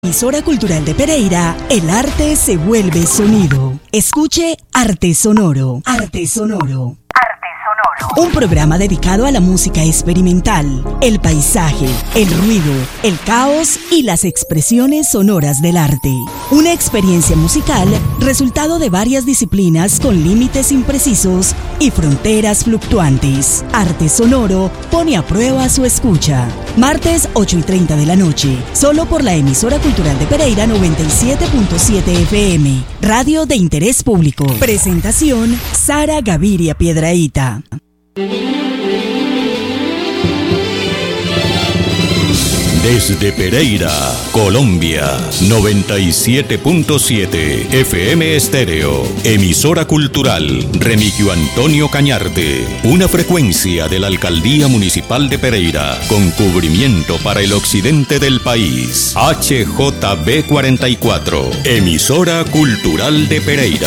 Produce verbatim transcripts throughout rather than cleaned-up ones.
Emisora Cultural de Pereira, el arte se vuelve sonido. Escuche Arte Sonoro. Arte Sonoro. Un programa dedicado a la música experimental, el paisaje, el ruido, el caos y las expresiones sonoras del arte. Una experiencia musical resultado de varias disciplinas con límites imprecisos y fronteras fluctuantes. Arte Sonoro pone a prueba su escucha. Martes ocho y treinta de la noche, solo por la Emisora Cultural de Pereira noventa y siete punto siete F M, radio de interés público. Presentación, Sara Gaviria Piedrahita. Desde Pereira, Colombia, noventa y siete punto siete F M Estéreo, emisora cultural Remigio Antonio Cañarte, una frecuencia de la Alcaldía Municipal de Pereira, con cubrimiento para el occidente del país, H J B cuarenta y cuatro, emisora cultural de Pereira.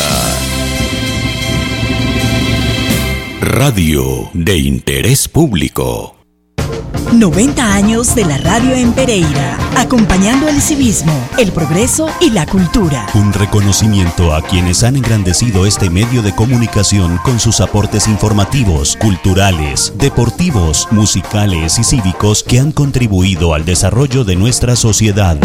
Radio de interés público. noventa años de la radio en Pereira, acompañando el civismo, el progreso y la cultura. Un reconocimiento a quienes han engrandecido este medio de comunicación con sus aportes informativos, culturales, deportivos, musicales y cívicos que han contribuido al desarrollo de nuestra sociedad.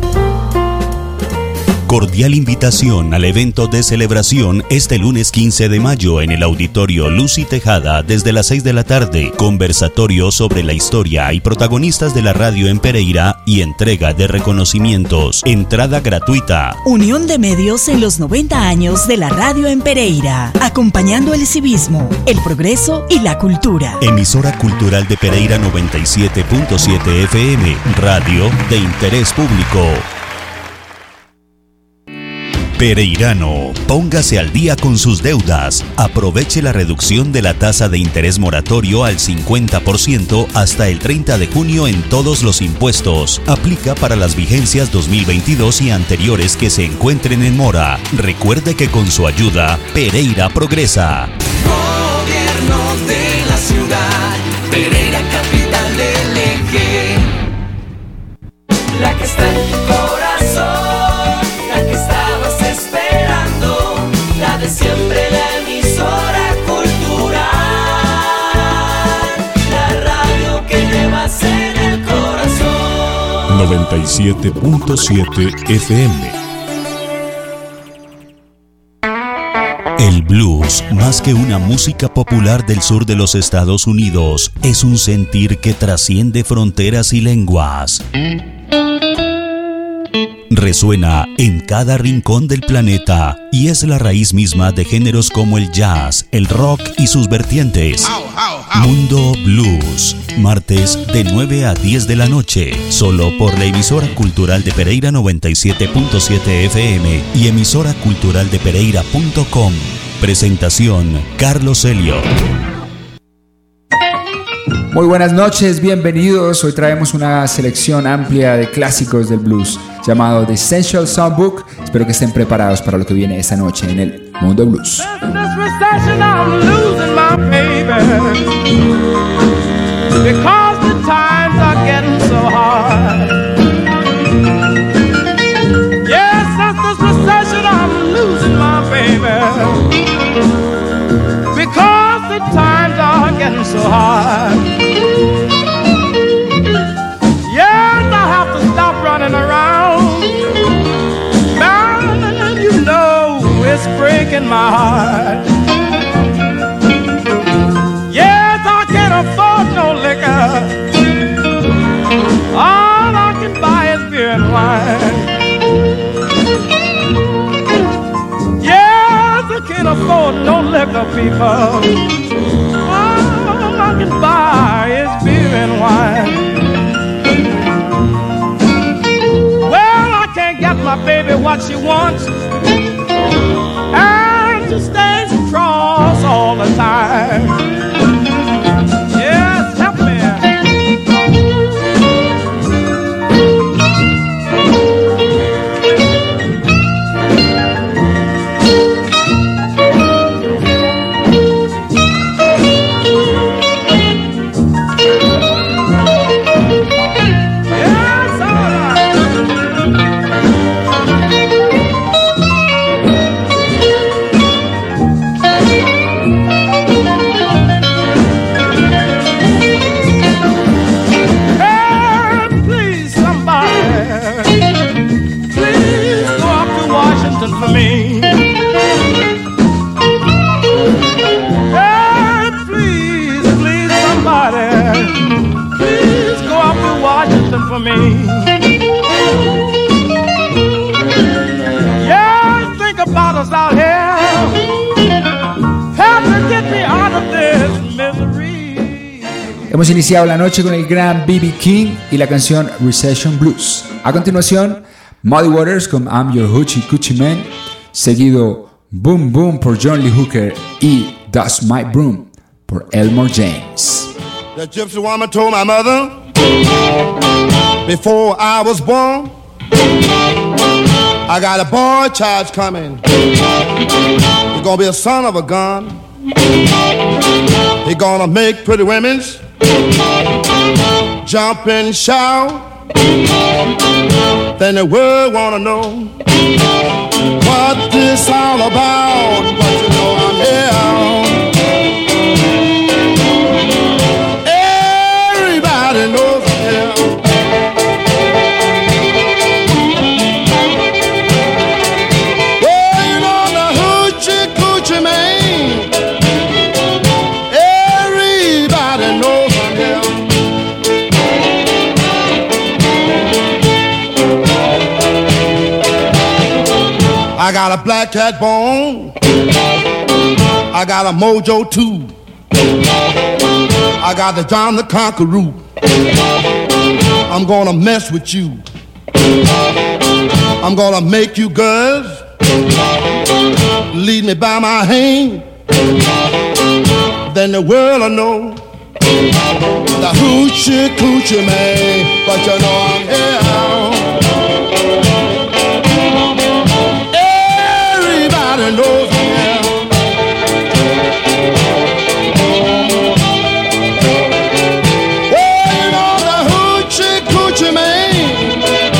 Cordial invitación al evento de celebración este lunes quince de mayo en el Auditorio Lucy Tejada desde las seis de la tarde. Conversatorio sobre la historia y protagonistas de la radio en Pereira y entrega de reconocimientos. Entrada gratuita. Unión de medios en los noventa años de la radio en Pereira, acompañando el civismo, el progreso y la cultura. Emisora Cultural de Pereira noventa y siete punto siete F M, radio de interés público. Pereirano, póngase al día con sus deudas. Aproveche la reducción de la tasa de interés moratorio al cincuenta por ciento hasta el treinta de junio en todos los impuestos. Aplica para las vigencias dos mil veintidós y anteriores que se encuentren en mora. Recuerde que con su ayuda, Pereira progresa. Gobierno de la ciudad, Pereira capital del eje. La que está en tu corazón. Siempre la emisora cultural, la radio que llevas en el corazón. noventa y siete punto siete F M. El blues, más que una música popular del sur de los Estados Unidos, es un sentir que trasciende fronteras y lenguas. Resuena en cada rincón del planeta y es la raíz misma de géneros como el jazz, el rock y sus vertientes. Mundo Blues, martes de nueve a diez de la noche, solo por la Emisora Cultural de Pereira noventa y siete punto siete F M y emisora cultural de pereira punto com. Presentación, Carlos Helio. Muy buenas noches, bienvenidos. Hoy traemos una selección amplia de clásicos del blues llamado The Essential Songbook. Espero que estén preparados para lo que viene esta noche en el Mundo Blues. So hard. Yes, I have to stop running around. Man, you know it's breaking my heart. Yes, I can't afford no liquor. All I can buy is beer and wine. Yes, I can't afford no liquor, people. I can buy is beer and wine. Well, I can't get my baby what she wants, and she stays cross all the time. Yes, help me. Hemos iniciado la noche con el gran B B King y la canción Recession Blues. A continuación, Muddy Waters con I'm Your Hoochie Coochie Man, seguido Boom Boom por John Lee Hooker y Dust My Broom por Elmore James. The gypsy woman told my mother before I was born, I got a boy child coming. He's gonna be a son of a gun. He's gonna make pretty women's jump and shout. Then the world wanna know what this all about. But you know I'm here. Everybody knows I'm here. Well, you know the hoochie coochie man. Everybody knows I'm here. I got a black cat bone. I got a mojo too. I got the John the Conqueror. I'm gonna mess with you. I'm gonna make you girls lead me by my hand. Then the world will know the hoochie coochie man. But you know I'm here. Everybody knows I'm here. Well, you know the hoochie coochie man.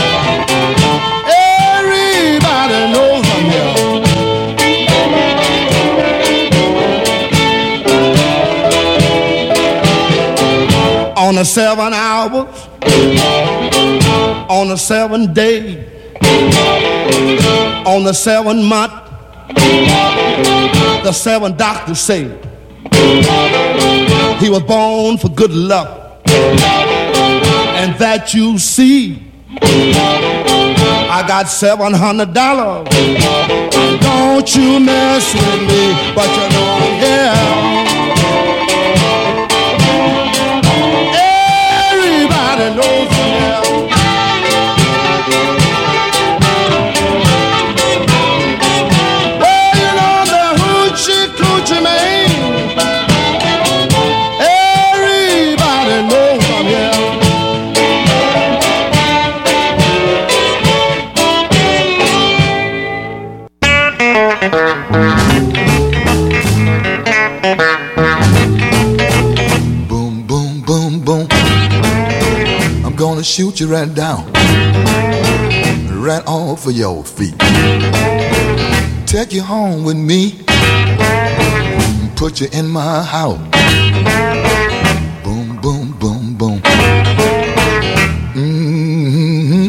Everybody knows I'm here. On the seven hours, on the seven day, on the seven month, the seven doctors say he was born for good luck, and that you see. I got seven hundred dollars. Don't you mess with me, but you know I'm here. Everybody knows I'm here. Well, you know the hoochie coochie man. Everybody knows I'm here. Boom, boom, boom, boom. I'm gonna shoot you right down, right off of your feet. Take you home with me, put you in my house. Boom, boom, boom, boom. Mm-hmm.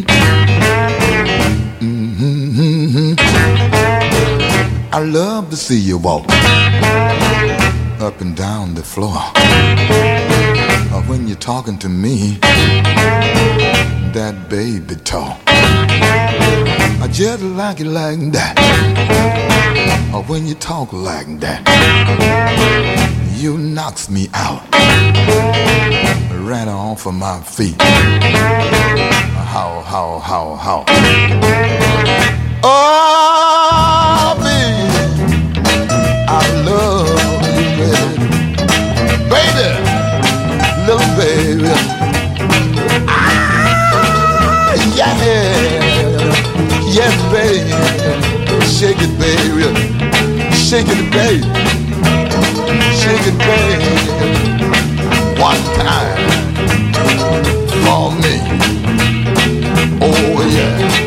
Mm-hmm. I love to see you walk up and down the floor. Or when you're talking to me, that baby talk. I just like it like that. Or when you talk like that, you knocks me out, right off of my feet. How, how, how, how. Oh, baby, I love you, baby. Baby, little baby. Ah, yeah, yes, baby. Shake it, baby. Shake it, baby. Shake it, baby. One time for me. Oh, yeah.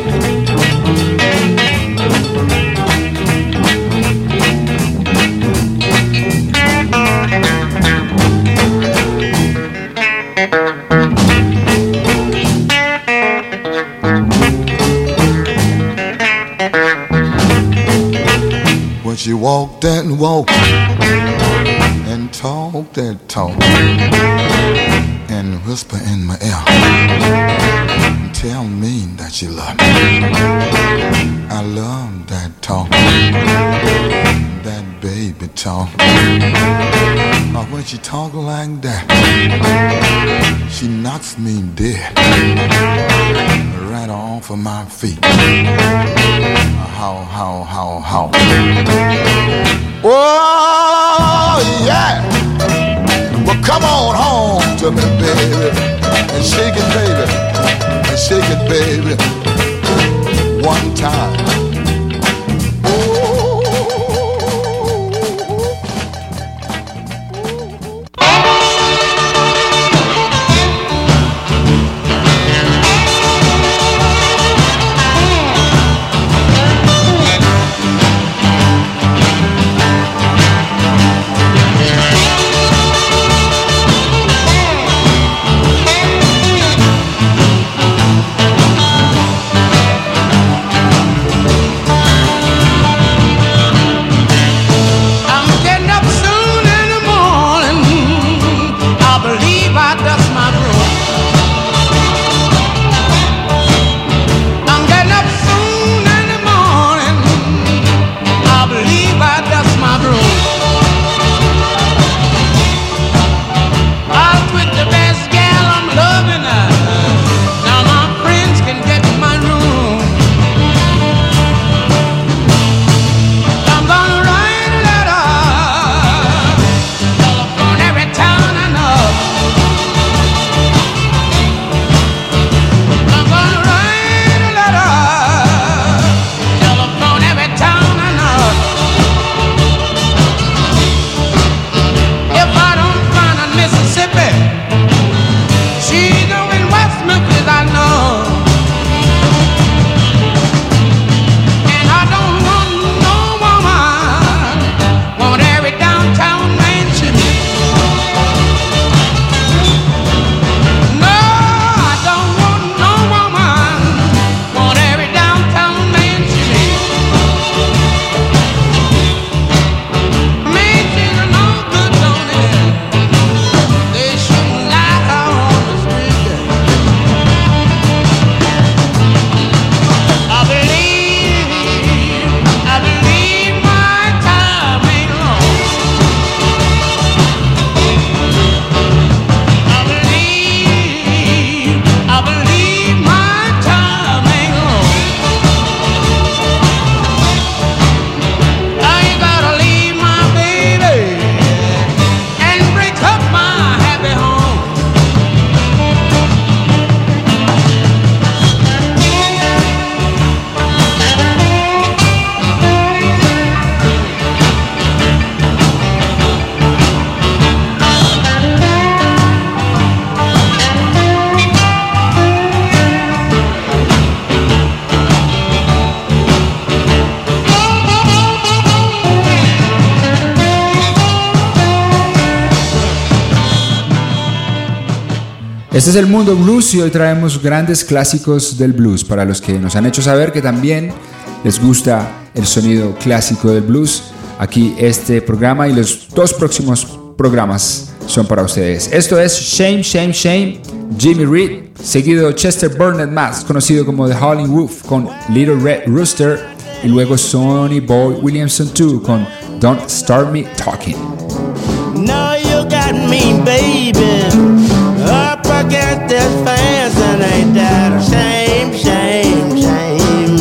When she walked that walk and talked that talk and whisper in my ear and tell me that she loved me. I love that talk, that baby talk. Oh, when she talk like that, she knocks me dead, right off of my feet. How, how, how, how. Oh, yeah. Well, come on home to me, baby, and shake it, baby, and shake it, baby, one time. Este es el Mundo Blues y hoy traemos grandes clásicos del blues para los que nos han hecho saber que también les gusta el sonido clásico del blues. Aquí este programa y los dos próximos programas son para ustedes. Esto es Shame, Shame, Shame, Jimmy Reed, seguido Chester Burnett, más conocido como The Howling Wolf con Little Red Rooster, y luego Sonny Boy Williamson dos con Don't Start Me Talking. Now you got me, baby, up against this fence, and ain't that a shame, shame, shame,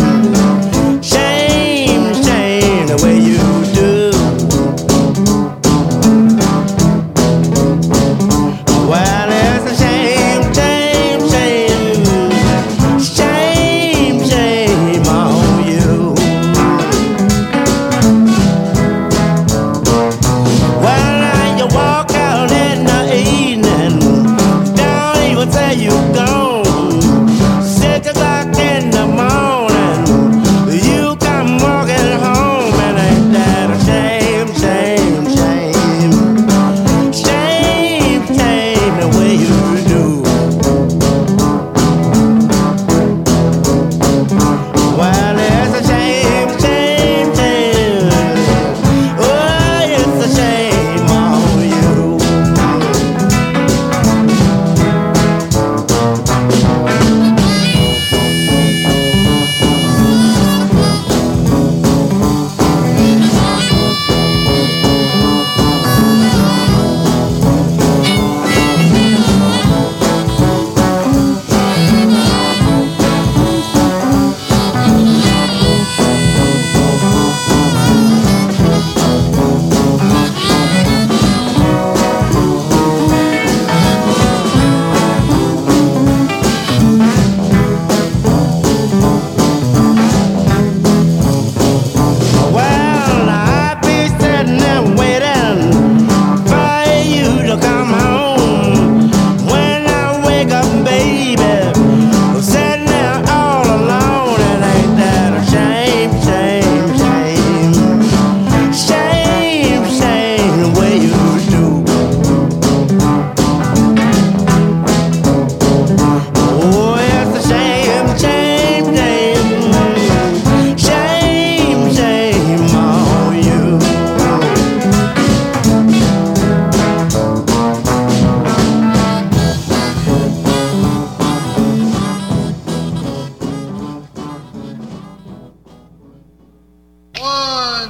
shame, shame, the way you do. Well, it's a shame, shame, shame, shame, shame on you. Well, now you walk out in the evening, don't even say you gone. Sit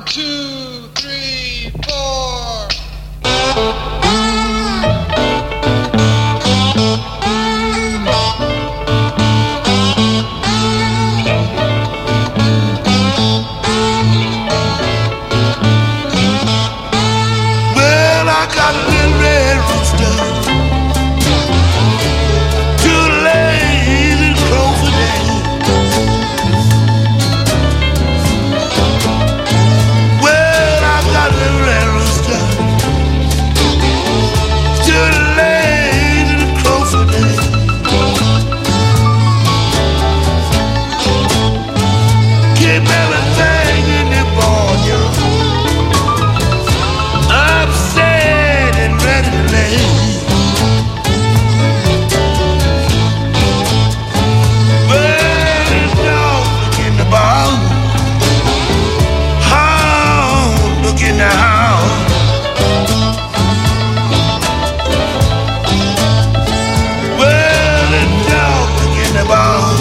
two, three, four. Well, I got a little red rooster, two lazy crows a day. Well, I got a little red rooster, two lazy crows a day. Keep everything in the barnyard upset and ready to lay. Well, the dog look in the barn, hound look in the house. Well, the dog look in the barn,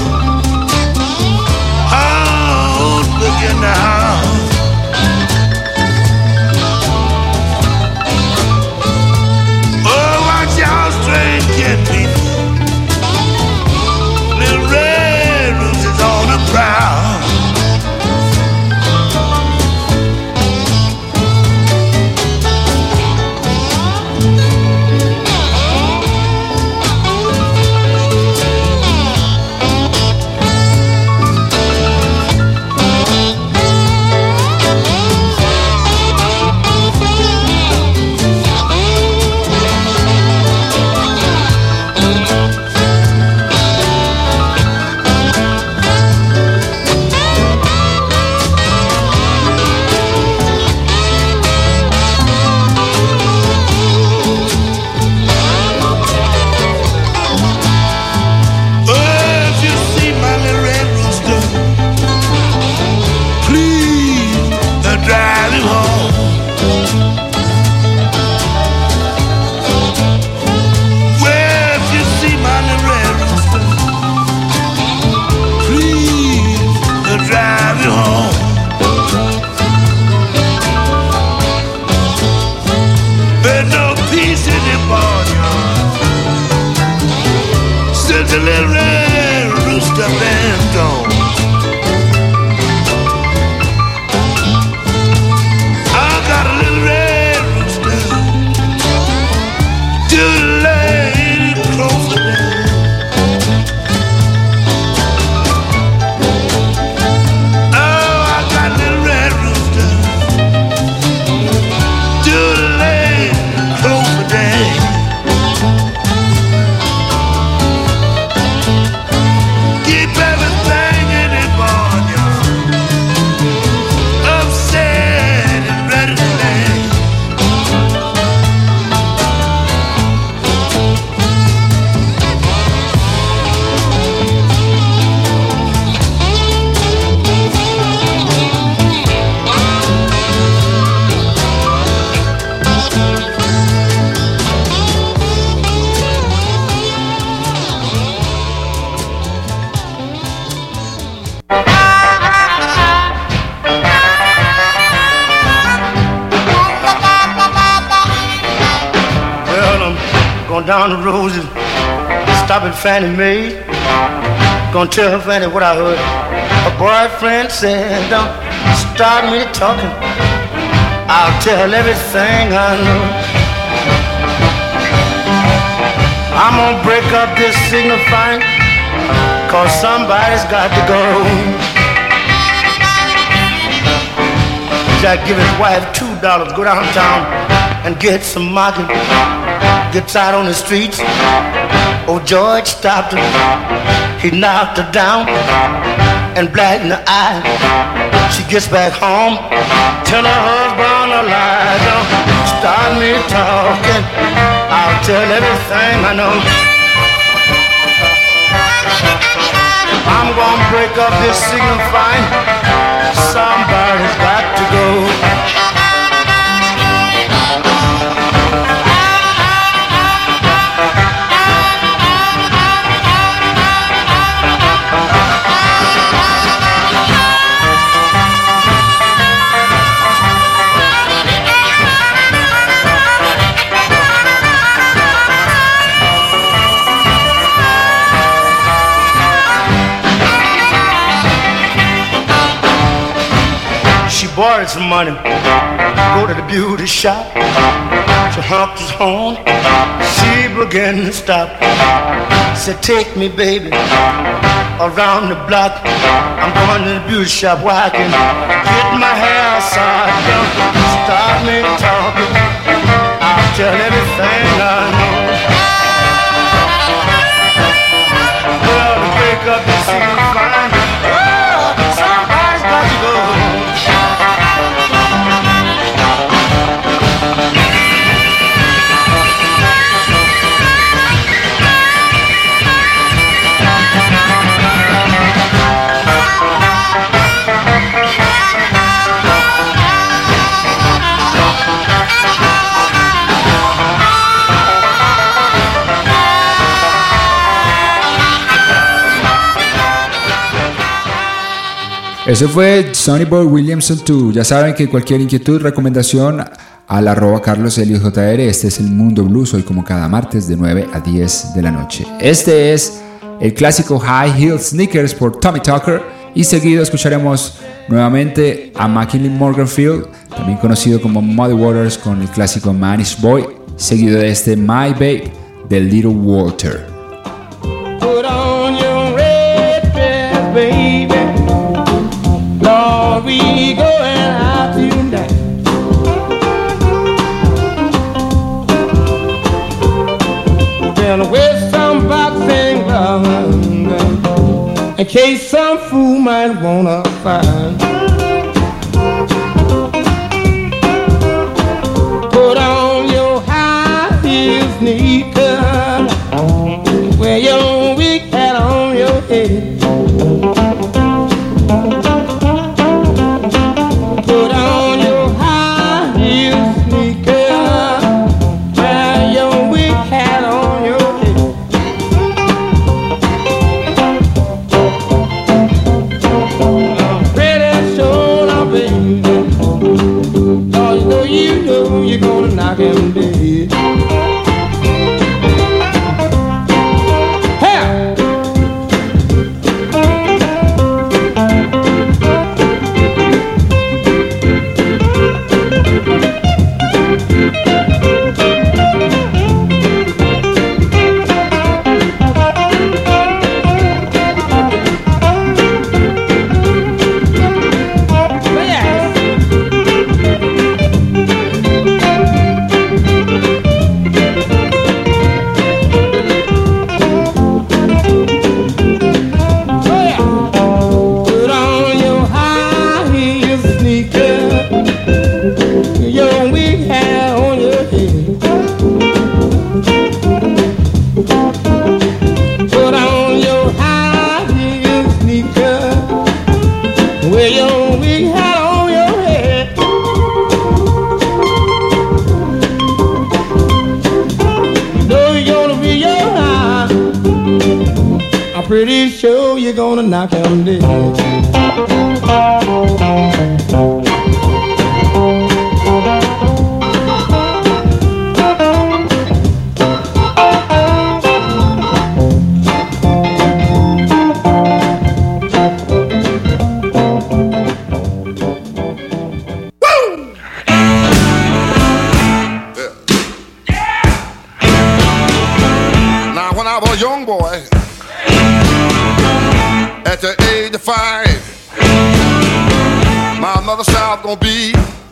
hound look in the house. Oh, watch out, strange cat people. Little red roses on the prowl. Oh, if you see my little red rooster, please uh, drive him home. Well, if you see my little red rooster, please uh, drive him home. There's no peace in the barnyard since the little red rooster been gone. I got a little red rooster, two lady crows a day. Oh, I got a little red rooster, two lady crows a day. Keep everything in the barnyard upset and ready to lay. Well, I'm going down the road and stop at Fannie Mae. Gonna tell Fannie what I heard. Her boyfriend said, don't start me talking. I'll tell everything I know. I'm gonna break up this signifying, cause somebody's got to go. Jack give his wife two dollars, go downtown and get some market. Gets out on the streets. Oh, George stopped her. He knocked her down and black in the eye. She gets back home, tell her husband a lie. Don't start me talking, I'll tell everything I know. I'm gonna break up this signifying, somebody's got to go. borrowed some money. Go to the beauty shop. She honked his horn. She began to stop. Said, take me, baby, around the block. I'm going to the beauty shop where I can get my hair side down. Start me talking. I'll tell everything I know. Well, to wake up and see you fine. Oh, somebody's got to go. Eso fue Sonny Boy Williamson dos. Ya saben que cualquier inquietud, recomendación al arroba Carlos Helios J R. Este es el Mundo Blues, hoy como cada martes de nueve a diez de la noche. Este es el clásico High Heel Sneakers por Tommy Tucker. Y seguido escucharemos nuevamente a McKinley Morganfield, también conocido como Muddy Waters, con el clásico Manish Boy. Seguido de este My Babe de Little Walter. Put on your red dress, baby. Lord, we going out tonight. Gonna wear some boxing gloves in case some fool might wanna find. Put on your high heel sneakers, wear your big hat on your head. Him dead. Hey! Pretty sure you're gonna knock him dead. Now when I was a young boy, at the age of five, my mother said I was gonna be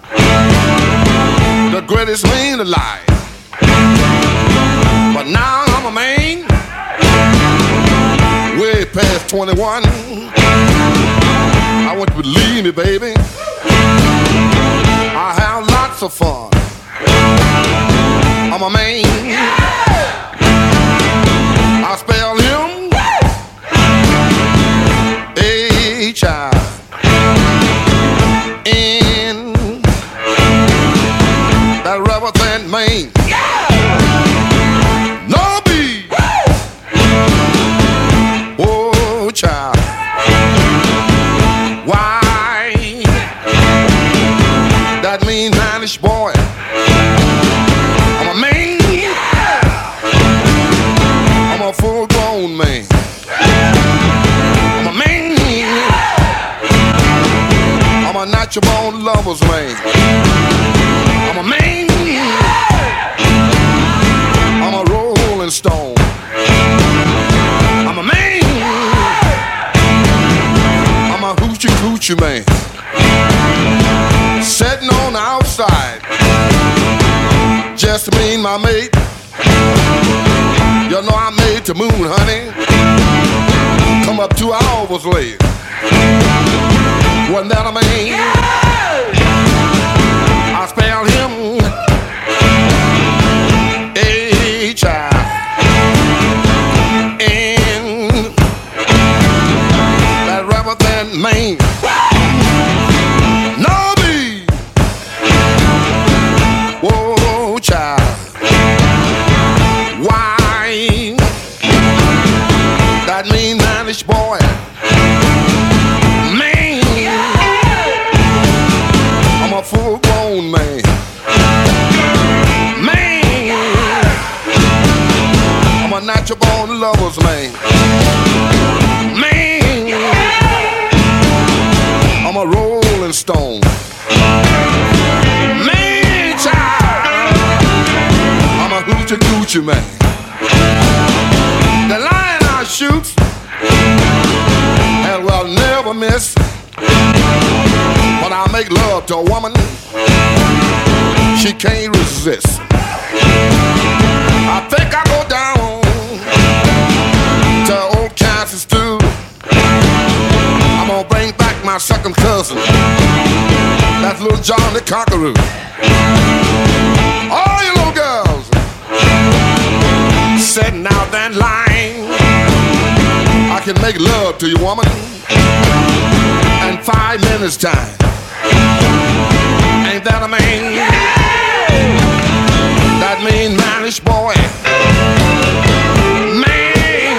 the greatest man alive. But now I'm a man, way past twenty-one. I want you to believe me, baby, I have lots of fun. I'm a man, I spell him child in that rubber band man. No be, oh child, why that mean Manish boy? I'm a man, I'm a full grown man. I'm a natural born lover's man. I'm a man. I'm a rolling stone. I'm a man. I'm a hoochie coochie man. Sitting on the outside, just me and my mate. You know I made the moon, honey. Come up two hours late. Wasn't that a man? I spelled him H I N. That rather than man. No me. Whoa, child. Why? That mean manish boy. Man. I'm a full grown man. Man. I'm a natural born lover's man. Man. I'm a rolling stone. Man, child. I'm a hoochie coochie man. The lion I shoot and will never miss. When I make love to a woman, she can't resist. I think I go down to old Kansas stew. I'm gonna bring back my second cousin, that's little John the Conqueror. All you little girls sitting out that line, I can make love to you, woman, in five minutes time. Ain't that a man? That mean manish boy. Man,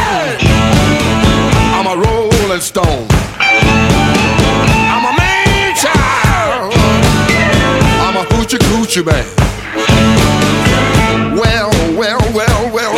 I'm a rolling stone. I'm a man child. I'm a hoochie coochie man. Well, well, well, well.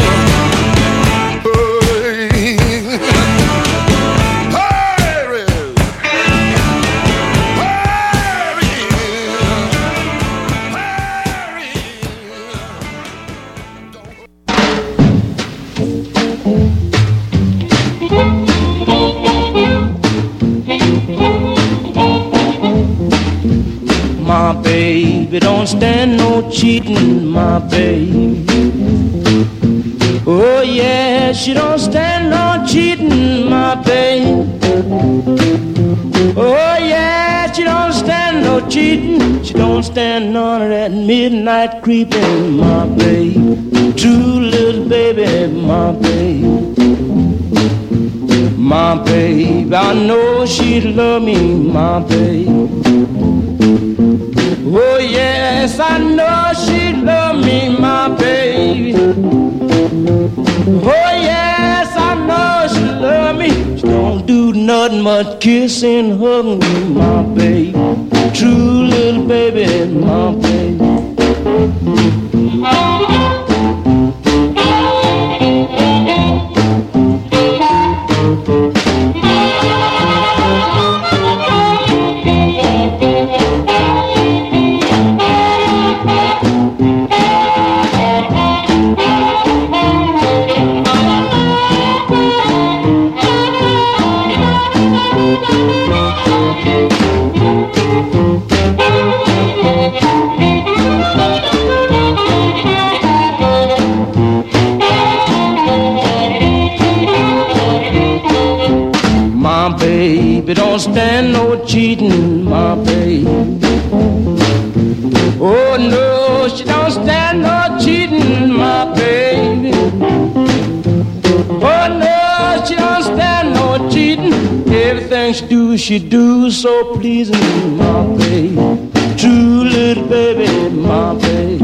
My baby don't stand no cheating, my baby. Oh yeah, she don't stand no cheating, my baby. Oh yeah, she don't stand no cheating. She don't stand none of that midnight creeping, my baby. True little baby, my baby. My baby, I know she love me, my baby. Oh yes, I know she love me, my baby. Oh yes, I know she love me. She don't do nothing but kiss and hug me, my baby. True little baby, my baby. Baby, don't stand no cheating, my baby. Oh no, she don't stand no cheating, my baby. Oh no, she don't stand no cheating. Everything she do, she do so pleasing, my baby. True little baby, my baby.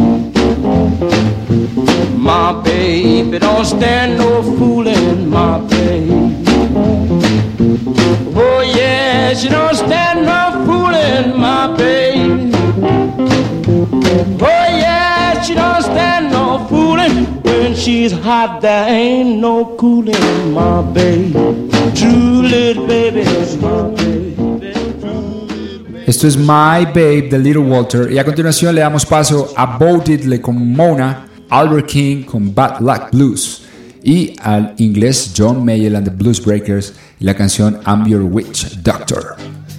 My baby don't stand no fooling, my baby. Oh yeah, she don't stand no fooling, my baby. Oh yeah, she don't stand no fooling. When she's hot, there ain't no cooling, my baby. True little baby, my baby. Esto es My Babe de Little Walter. Y a continuación le damos paso a Bo Diddley con Mona, Albert King con Bad Luck Blues y al inglés John Mayall and the Blues Breakers y la canción I'm Your Witch Doctor.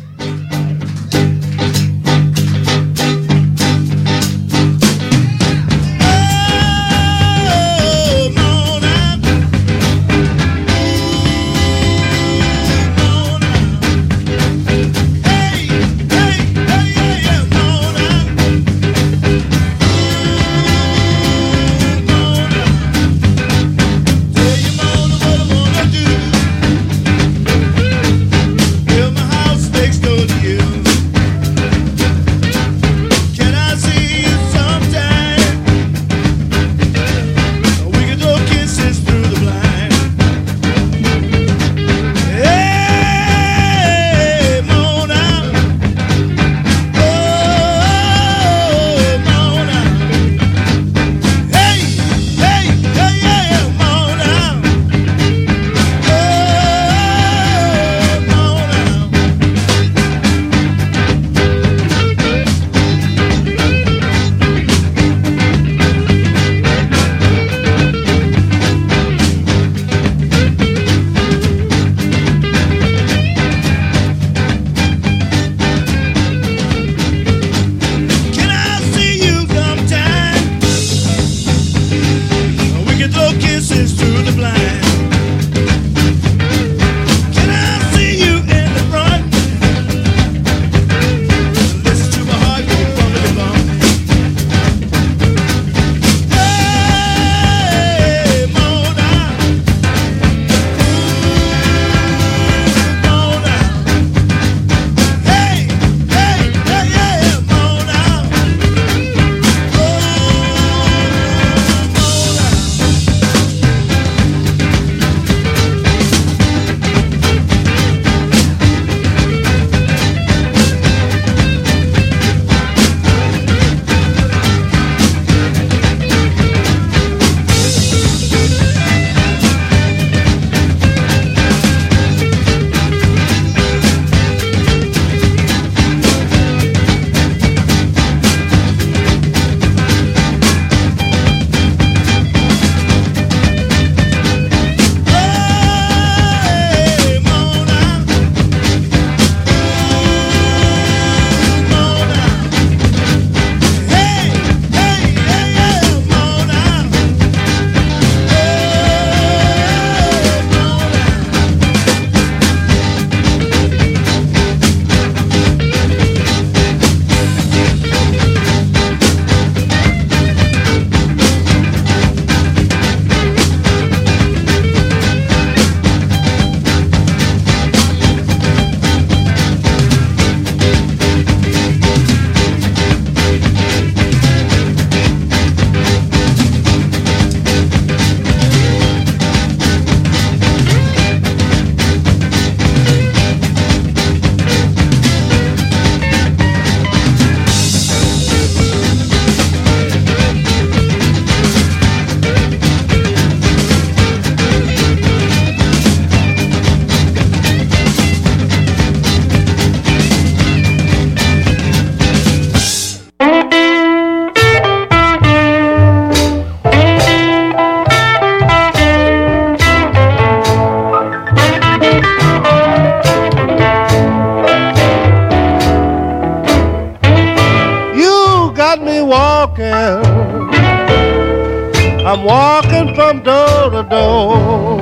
I'm walking from door to door.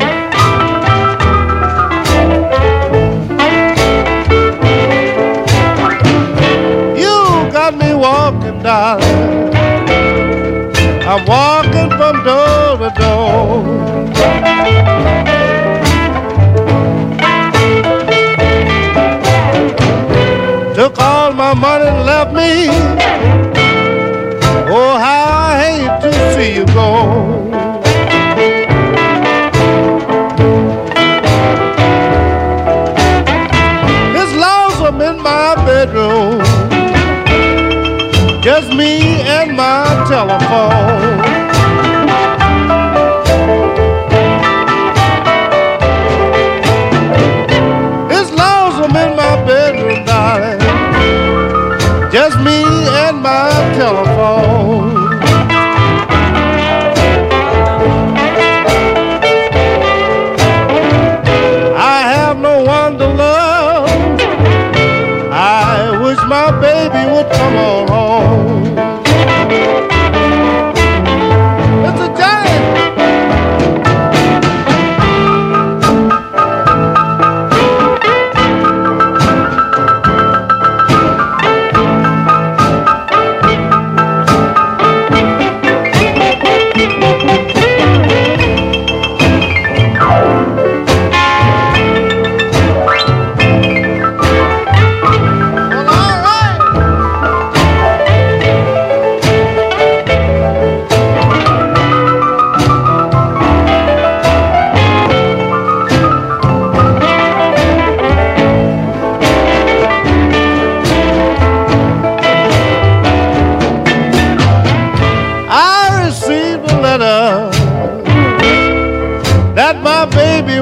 You got me walking, darling. I'm walking from door to door. Took all my money and left me. Oh, how I hate to see you go. It's lonesome in my bedroom, just me and my telephone. It's lonesome in my bedroom, darling,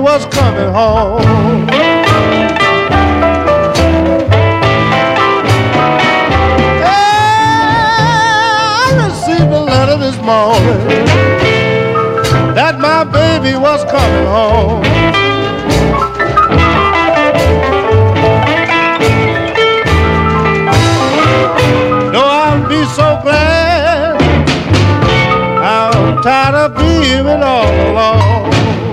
was coming home. Yeah, I received a letter this morning that my baby was coming home. No, I'll be so glad. I'm tired of being all alone.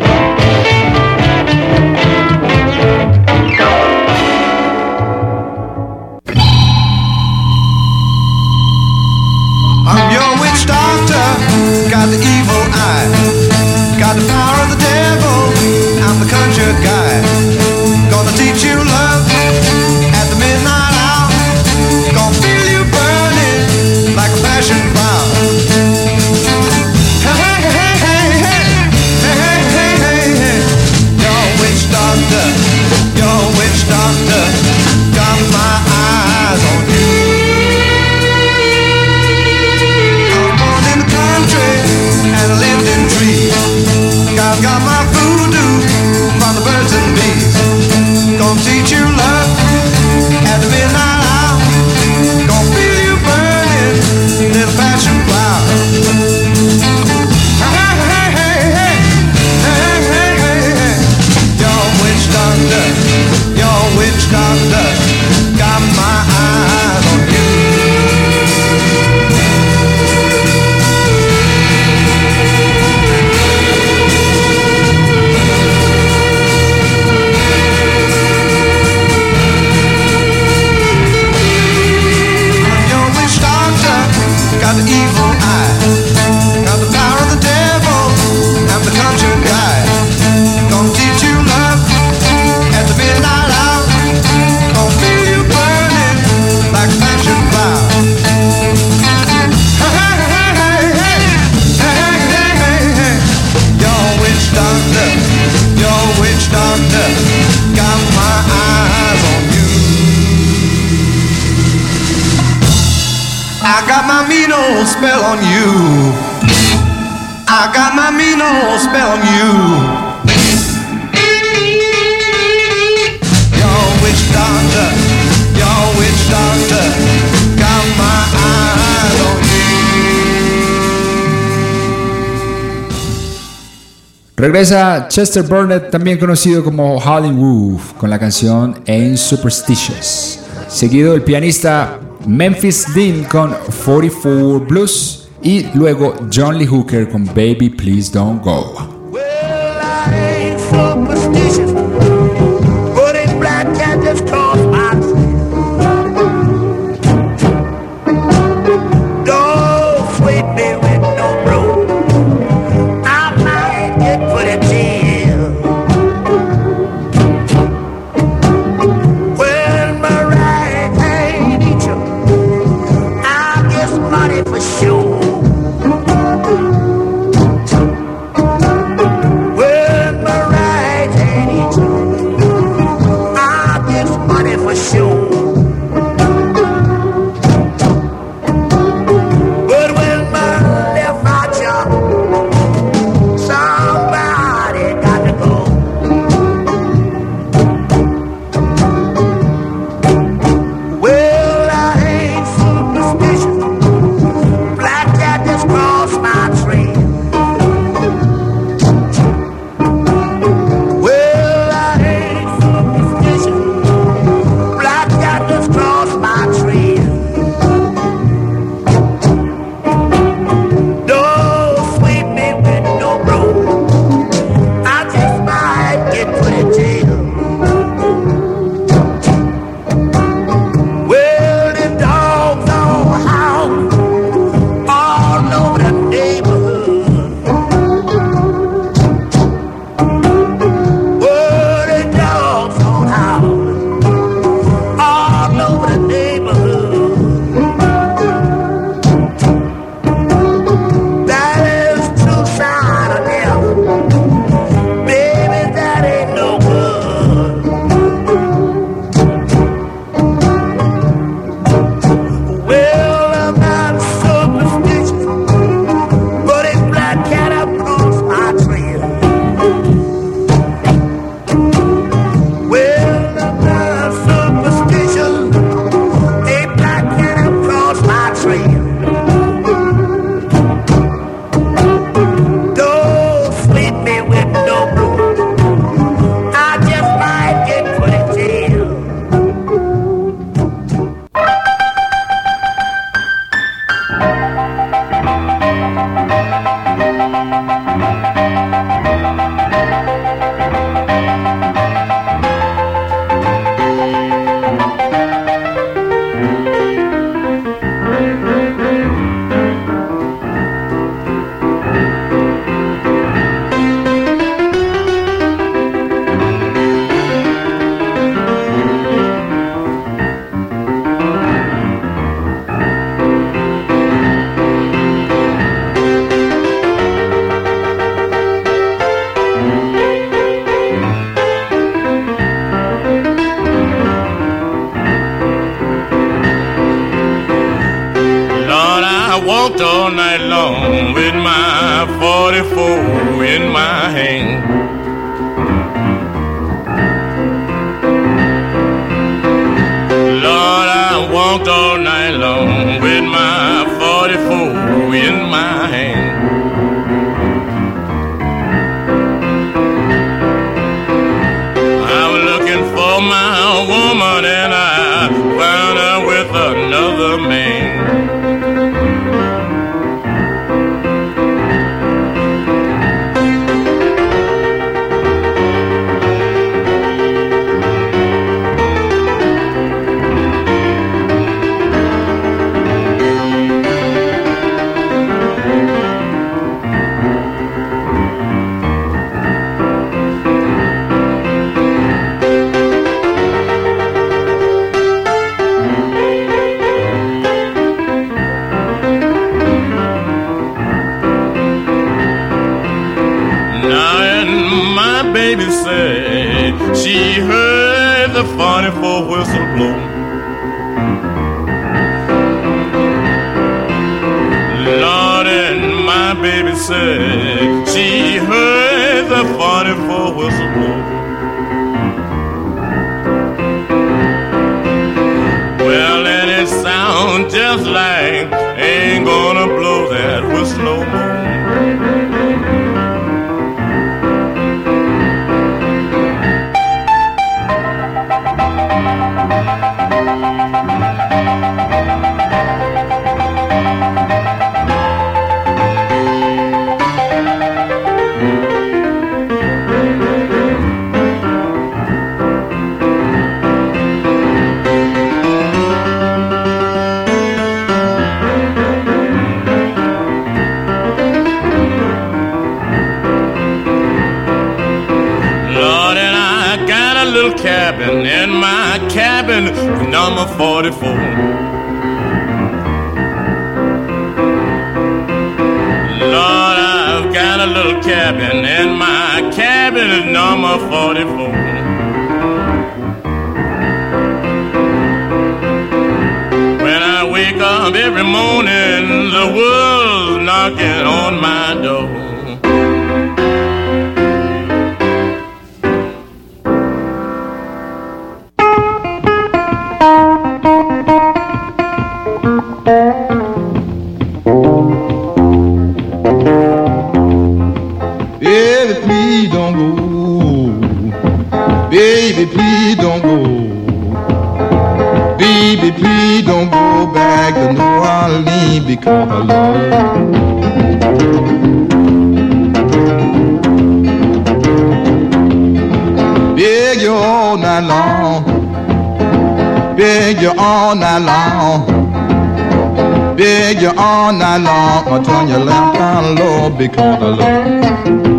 I'm your witch doctor, got the evil eye, got the power of the devil, I'm the conjure guy. Gonna teach you love at the midnight hour, gonna feel you burning like a passion flower. Hey, hey, hey, hey, hey, hey, hey, hey, hey. Your witch doctor, your witch doctor, got my eyes on you. And I lived in trees. God got my voodoo from the birds and bees. Gonna teach you love at the midnight hour. Gonna feel you burning, little passion flower. Hey, hey, hey, hey, hey, hey, hey, hey. Your witch doctor, your witch doctor, got my eyes on you. Got the evil eye, got the power of the devil, I'm the conjure guy. Gonna teach you love at the midnight hour. Gonna feel you burning like a passion flower. Hey, hey, hey, hey, hey, hey, hey, hey. Your witch doctor, your witch doctor, got my eyes on you. I got my mean old spell on you. I got my mean old spell on you. Your witch doctor, your witch doctor, got my eyes on you. Regresa Chester Burnett, también conocido como Howlin' Wolf, con la canción Ain't Superstitious. Seguido el pianista Memphis Dean con cuarenta y cuatro Blues y luego John Lee Hooker con Baby Please Don't Go. Well, I ain't superstitious, but it's black cat just crossed my don't sweep me with no broom. I might get put in jail. Well, my right ain't eat you. Money for sure. walked all night long with my forty-four in my hand. Lord, I walked all night long with my forty-four in my hand. I was looking for my woman and I found her with another man. Baby said she heard the forty-four whistle blow. Lord, and my baby said she heard the forty-four whistle blow. Well, and it sounds just like ain't gonna blow that whistle no more. Cabin in my cabin, number forty-four. Lord, I've got a little cabin in my cabin, number forty-four. When I wake up every morning, the world's knocking on my door. Baby, please don't go. Baby, please don't go back to New Orleans because I love you. Beg you all night long. Beg you all night long. Beg you all night long. I'll turn your lamp down low because I love you.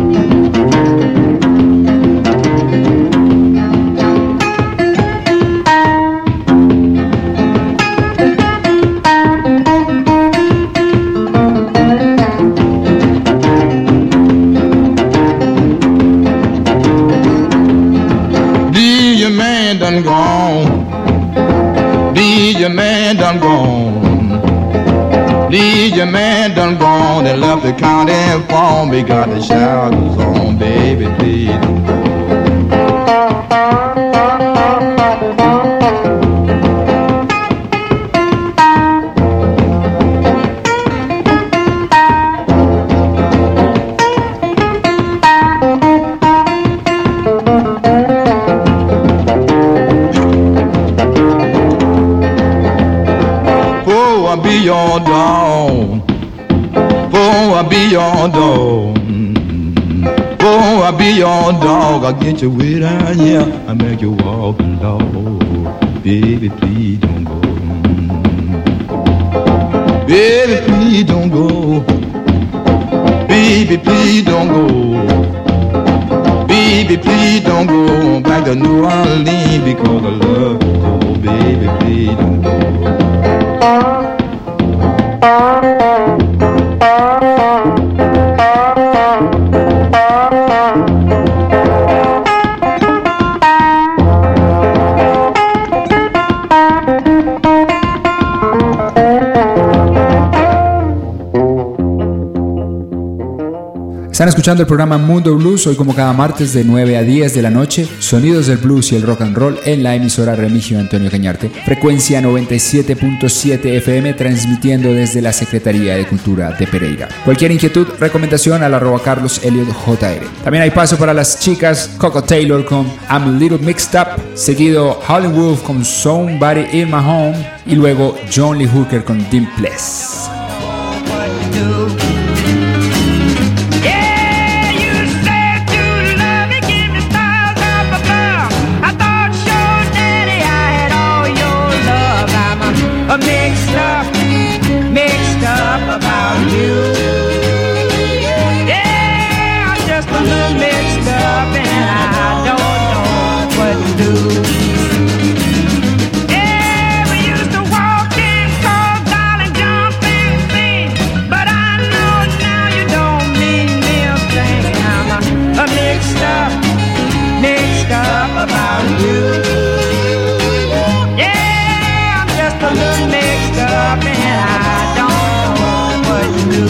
Done gone. Leave your man done gone. Leave your man done gone and left the county for me. Got the shadows on, baby, please don't go. Be your dog. Oh, I'll be your dog. Oh, I'll be your dog. I'll get you way down here. I'll make you walk and dog. Baby, please don't go. Baby, please don't go. Baby, please don't go. Baby, please don't go back to New Orleans because I love you. Oh, baby, please don't go. Están escuchando el programa Mundo Blues, hoy como cada martes de nueve a diez de la noche, sonidos del blues y el rock and roll en la emisora Remigio Antonio Cañarte, frecuencia noventa y siete punto siete F M, transmitiendo desde la Secretaría de Cultura de Pereira. Cualquier inquietud, recomendación al arroba Carlos Elliot J R. También hay paso para las chicas, Coco Taylor con I'm a Little Mixed Up, seguido Howlin' Wolf con Somebody in My Home y luego John Lee Hooker con Dimples. Mixed up, mixed up about you. Yeah, I'm just a little mixed up and I don't know what to do. Yeah, we used to walk in cars, darling, jump and sing, but I know now you don't mean me a thing. I'm a, a mixed up, mixed up about you. A little mixed up and I don't know what to do.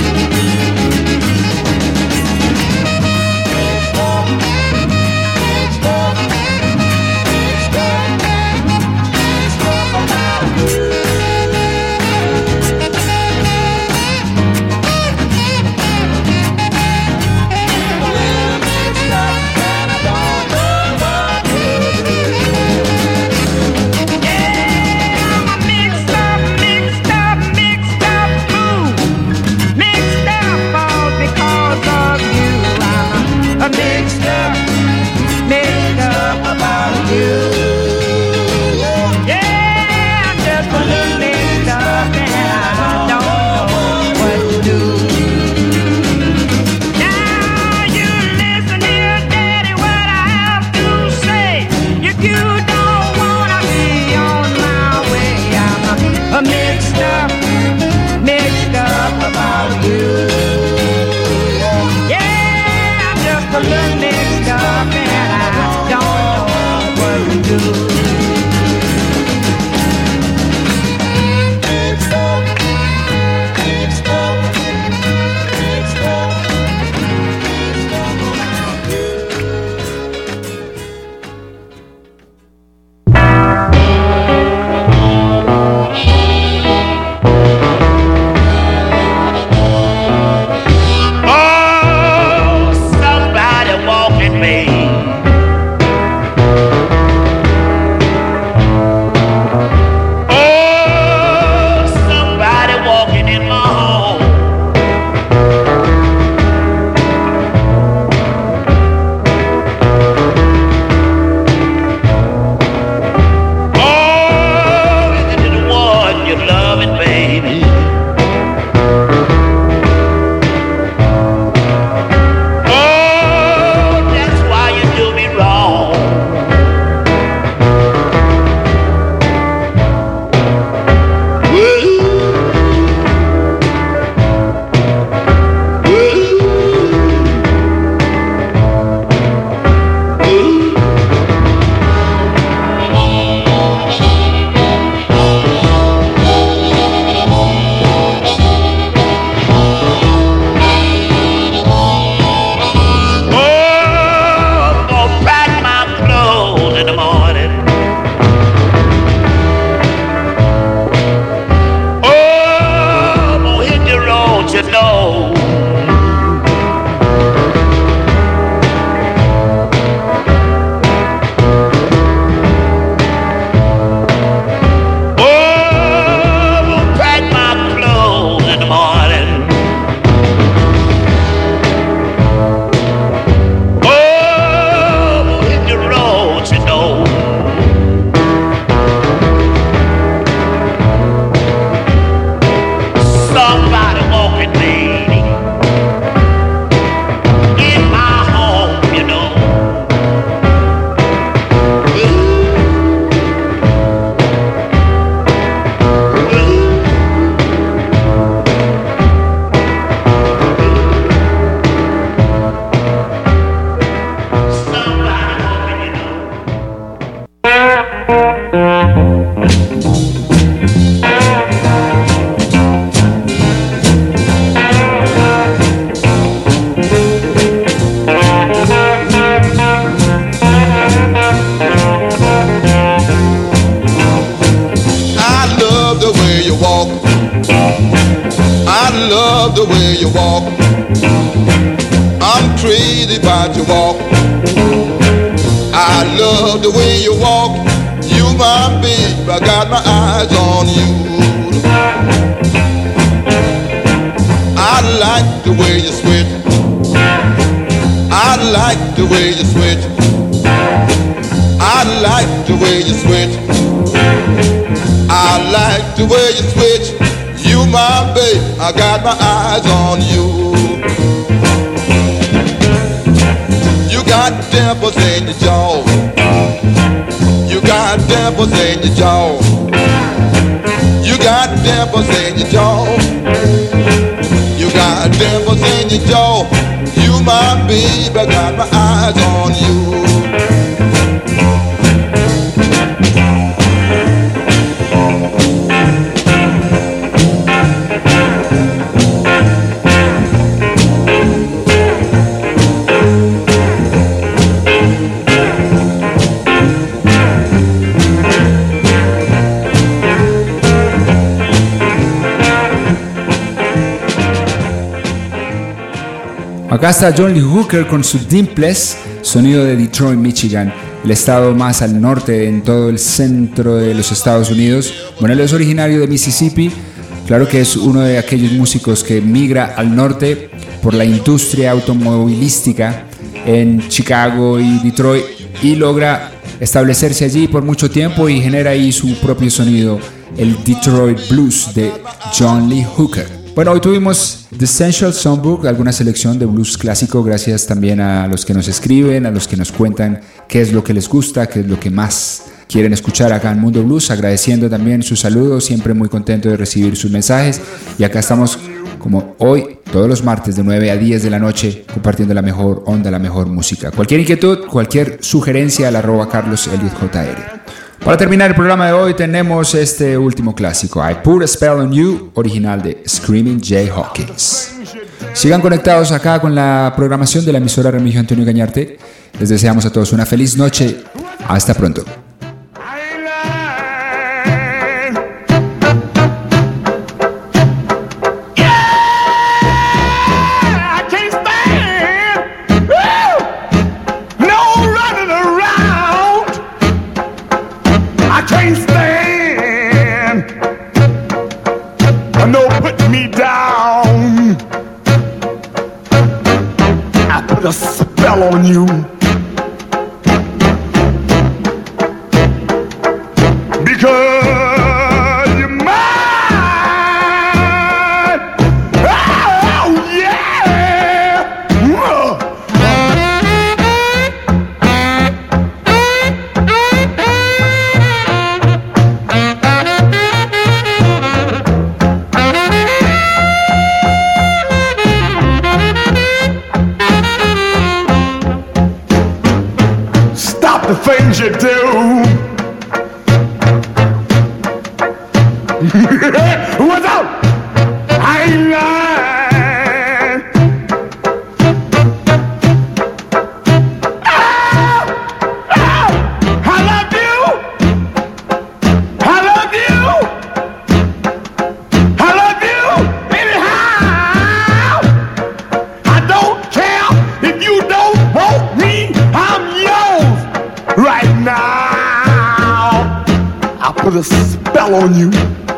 Mixed up, mixed up, mixed up, mixed up about you. A little mixed up and I don't know what to do. Mixed up, mixed up, mixed up, move. love the way you walk. I'm crazy about your walk. I love the way you walk. You my babe, I got my eyes on you. I like the way you switch. I like the way you switch. I like the way you switch. I like the way you switch. You my babe, I got my eyes on you. You got dimples in your jaw. You got dimples in your jaw. You got dimples in your jaw. You got dimples in your jaw. You my babe, I got my eyes on you. Acá está John Lee Hooker con su Dimples, sonido de Detroit, Michigan, el estado más al norte en todo el centro de los Estados Unidos. Bueno, él es originario de Mississippi, claro que es uno de aquellos músicos que migra al norte por la industria automovilística en Chicago y Detroit y logra establecerse allí por mucho tiempo y genera ahí su propio sonido, el Detroit Blues de John Lee Hooker. Bueno, hoy tuvimos The Essential Songbook, alguna selección de blues clásico, gracias también a los que nos escriben, a los que nos cuentan qué es lo que les gusta, qué es lo que más quieren escuchar acá en Mundo Blues, agradeciendo también sus saludos, siempre muy contento de recibir sus mensajes. Y acá estamos como hoy, todos los martes de nueve a diez de la noche, compartiendo la mejor onda, la mejor música. Cualquier inquietud, cualquier sugerencia al arroba Carlos Elliot J R. Para terminar el programa de hoy tenemos este último clásico, I Put a Spell on You, original de Screaming Jay Hawkins. Sigan conectados acá con la programación de la emisora Remigio Antonio Cañarte. Les deseamos a todos una feliz noche. Hasta pronto. A spell on you because you're mine. Oh yeah. The things you do without I ain't lying. Oh, oh, I love you. I love you. I love you anyhow. I don't care if you don't want me. I'm yours. Right now, I put a spell on you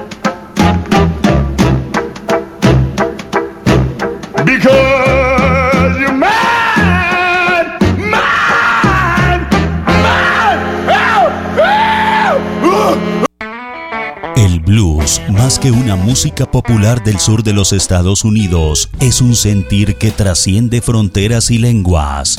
because you're mine, mine, mine. Oh, oh, oh. El blues, más que una música popular del sur de los Estados Unidos, es un sentir que trasciende fronteras y lenguas.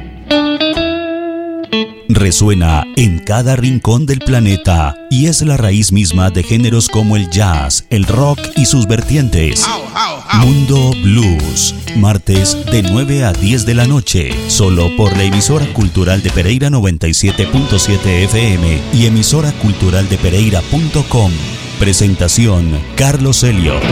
Resuena en cada rincón del planeta y es la raíz misma de géneros como el jazz, el rock y sus vertientes. Mundo Blues, martes de nueve a diez de la noche, solo por la emisora cultural de Pereira noventa y siete punto siete F M y emisora cultural de Pereira punto com. Presentación, Carlos Elliot.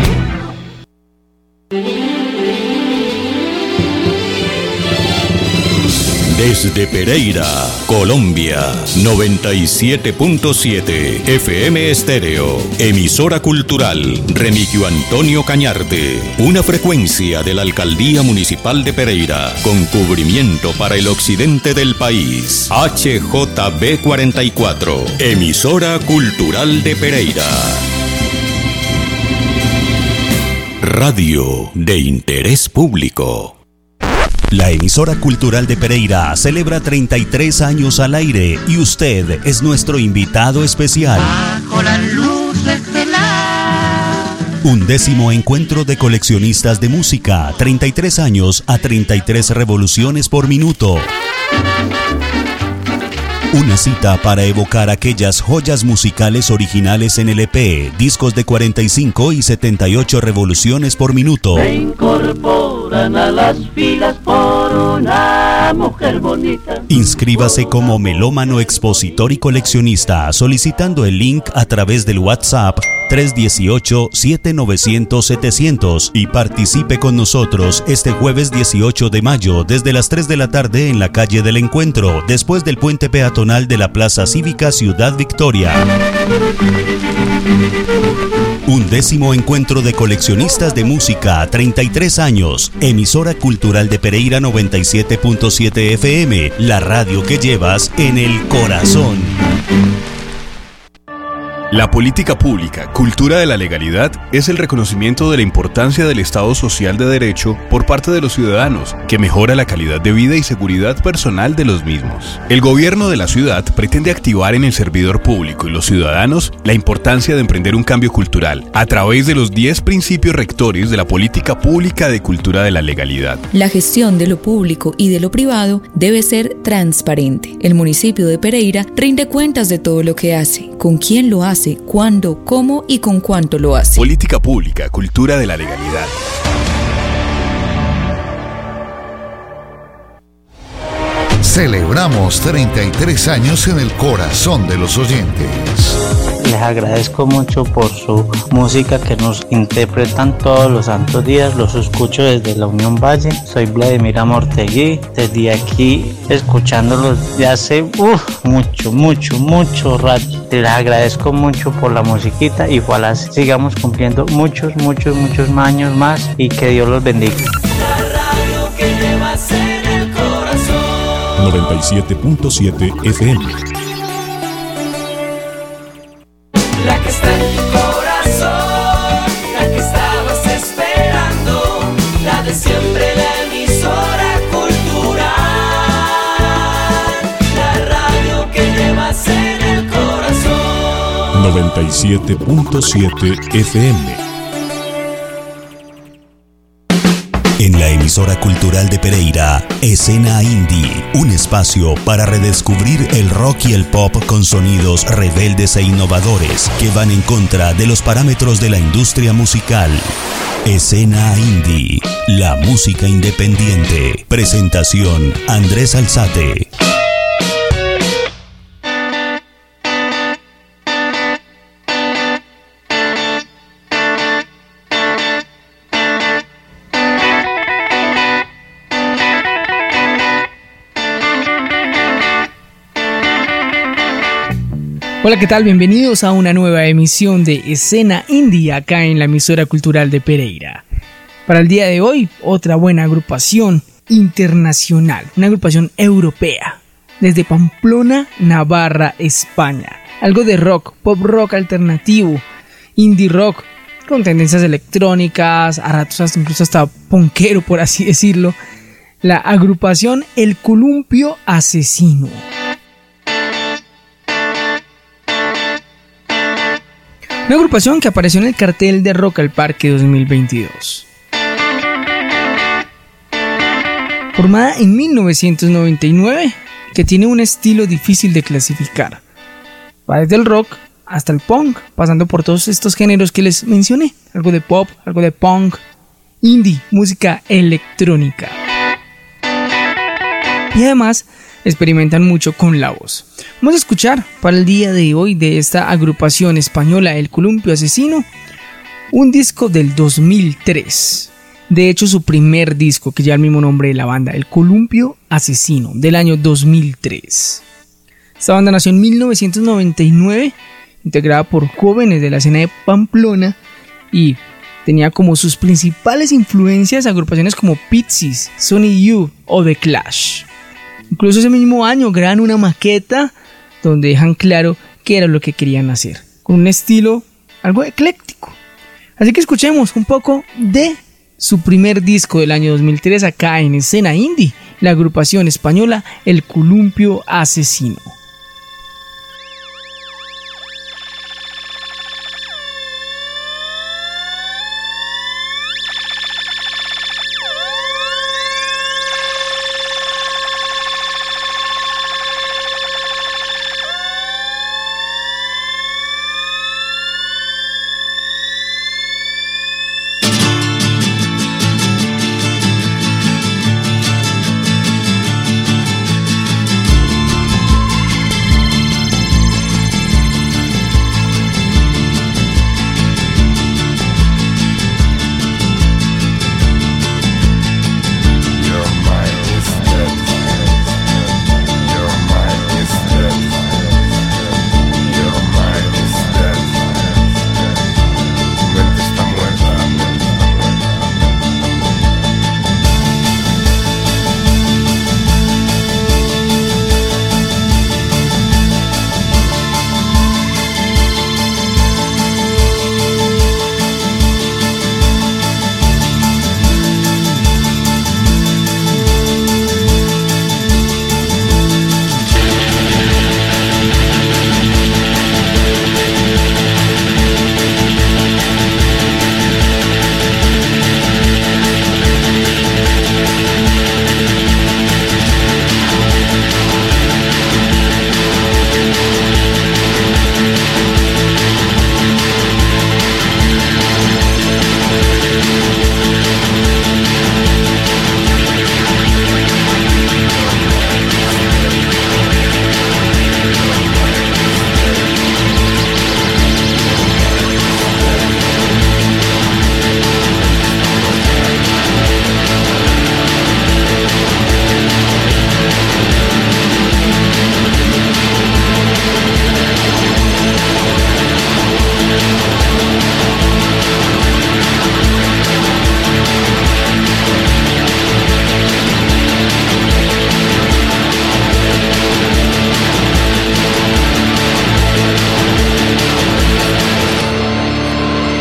Desde Pereira, Colombia, noventa y siete punto siete F M Estéreo, emisora cultural Remigio Antonio Cañarte, una frecuencia de la Alcaldía Municipal de Pereira, con cubrimiento para el occidente del país. H J B cuarenta y cuatro, emisora cultural de Pereira. Radio de interés público. La emisora cultural de Pereira celebra treinta y tres años al aire y usted es nuestro invitado especial. Bajo la luz estelar. Un décimo encuentro de coleccionistas de música, treinta y tres años a treinta y tres revoluciones por minuto. Una cita para evocar aquellas joyas musicales originales en el E P, discos de cuarenta y cinco y setenta y ocho revoluciones por minuto. Se incorporan a las filas por una mujer bonita. Inscríbase como melómano, expositor y coleccionista solicitando el link a través del WhatsApp tres uno ocho, siete nueve cero cero, siete cero cero y participe con nosotros este jueves dieciocho de mayo desde las tres de la tarde en la calle del Encuentro, después del puente peatonal de la Plaza Cívica Ciudad Victoria. Un décimo encuentro de coleccionistas de música, treinta y tres años, emisora cultural de Pereira noventa y siete punto siete F M, la radio que llevas en el corazón. La política pública, cultura de la legalidad, es el reconocimiento de la importancia del Estado social de derecho por parte de los ciudadanos, que mejora la calidad de vida y seguridad personal de los mismos. El gobierno de la ciudad pretende activar en el servidor público y los ciudadanos la importancia de emprender un cambio cultural a través de los diez principios rectores de la política pública de cultura de la legalidad. La gestión de lo público y de lo privado debe ser transparente. El municipio de Pereira rinde cuentas de todo lo que hace, con quién lo hace, cuándo, cómo y con cuánto lo hace. Política pública, cultura de la legalidad. Celebramos treinta y tres años en el corazón de los oyentes. Les agradezco mucho por su música que nos interpretan todos los santos días. Los escucho desde la Unión Valle. Soy Vladimir Amortegui. Desde aquí, escuchándolos de hace uf, mucho, mucho, mucho rato. Les agradezco mucho por la musiquita y ojalá sigamos cumpliendo muchos, muchos, muchos años más y que Dios los bendiga. La radio que llevas en el corazón. noventa y siete punto siete F M. La que está en tu corazón, la que estabas esperando, la de siempre, la emisora cultural, la radio que llevas en el corazón. noventa y siete punto siete F M. En la emisora cultural de Pereira, Escena Indie, un espacio para redescubrir el rock y el pop con sonidos rebeldes e innovadores que van en contra de los parámetros de la industria musical. Escena Indie, la música independiente. Presentación, Andrés Alzate. Hola, ¿qué tal? Bienvenidos a una nueva emisión de Escena Indie acá en la emisora cultural de Pereira. Para el día de hoy, otra buena agrupación internacional, una agrupación europea, desde Pamplona, Navarra, España. Algo de rock, pop rock alternativo, indie rock, con tendencias electrónicas, a ratos hasta incluso hasta punkero, por así decirlo. La agrupación El Columpio Asesino. Una agrupación que apareció en el cartel de Rock al Parque dos mil veintidós. Formada en mil novecientos noventa y nueve, que tiene un estilo difícil de clasificar. Va desde el rock hasta el punk, pasando por todos estos géneros que les mencioné. Algo de pop, algo de punk, indie, música electrónica. Y además experimentan mucho con la voz. Vamos a escuchar para el día de hoy de esta agrupación española El Columpio Asesino un disco del dos mil tres. de hecho su primer disco que lleva el mismo nombre de la banda, El Columpio Asesino, del año dos mil tres. Esta banda nació en mil novecientos noventa y nueve, integrada por jóvenes de la escena de Pamplona y tenía como sus principales influencias agrupaciones como Pixies, Sonny Youth o The Clash. Incluso ese mismo año graban una maqueta donde dejan claro qué era lo que querían hacer, con un estilo algo ecléctico. Así que escuchemos un poco de su primer disco del año dos mil tres acá en Escena Indie, la agrupación española El Columpio Asesino.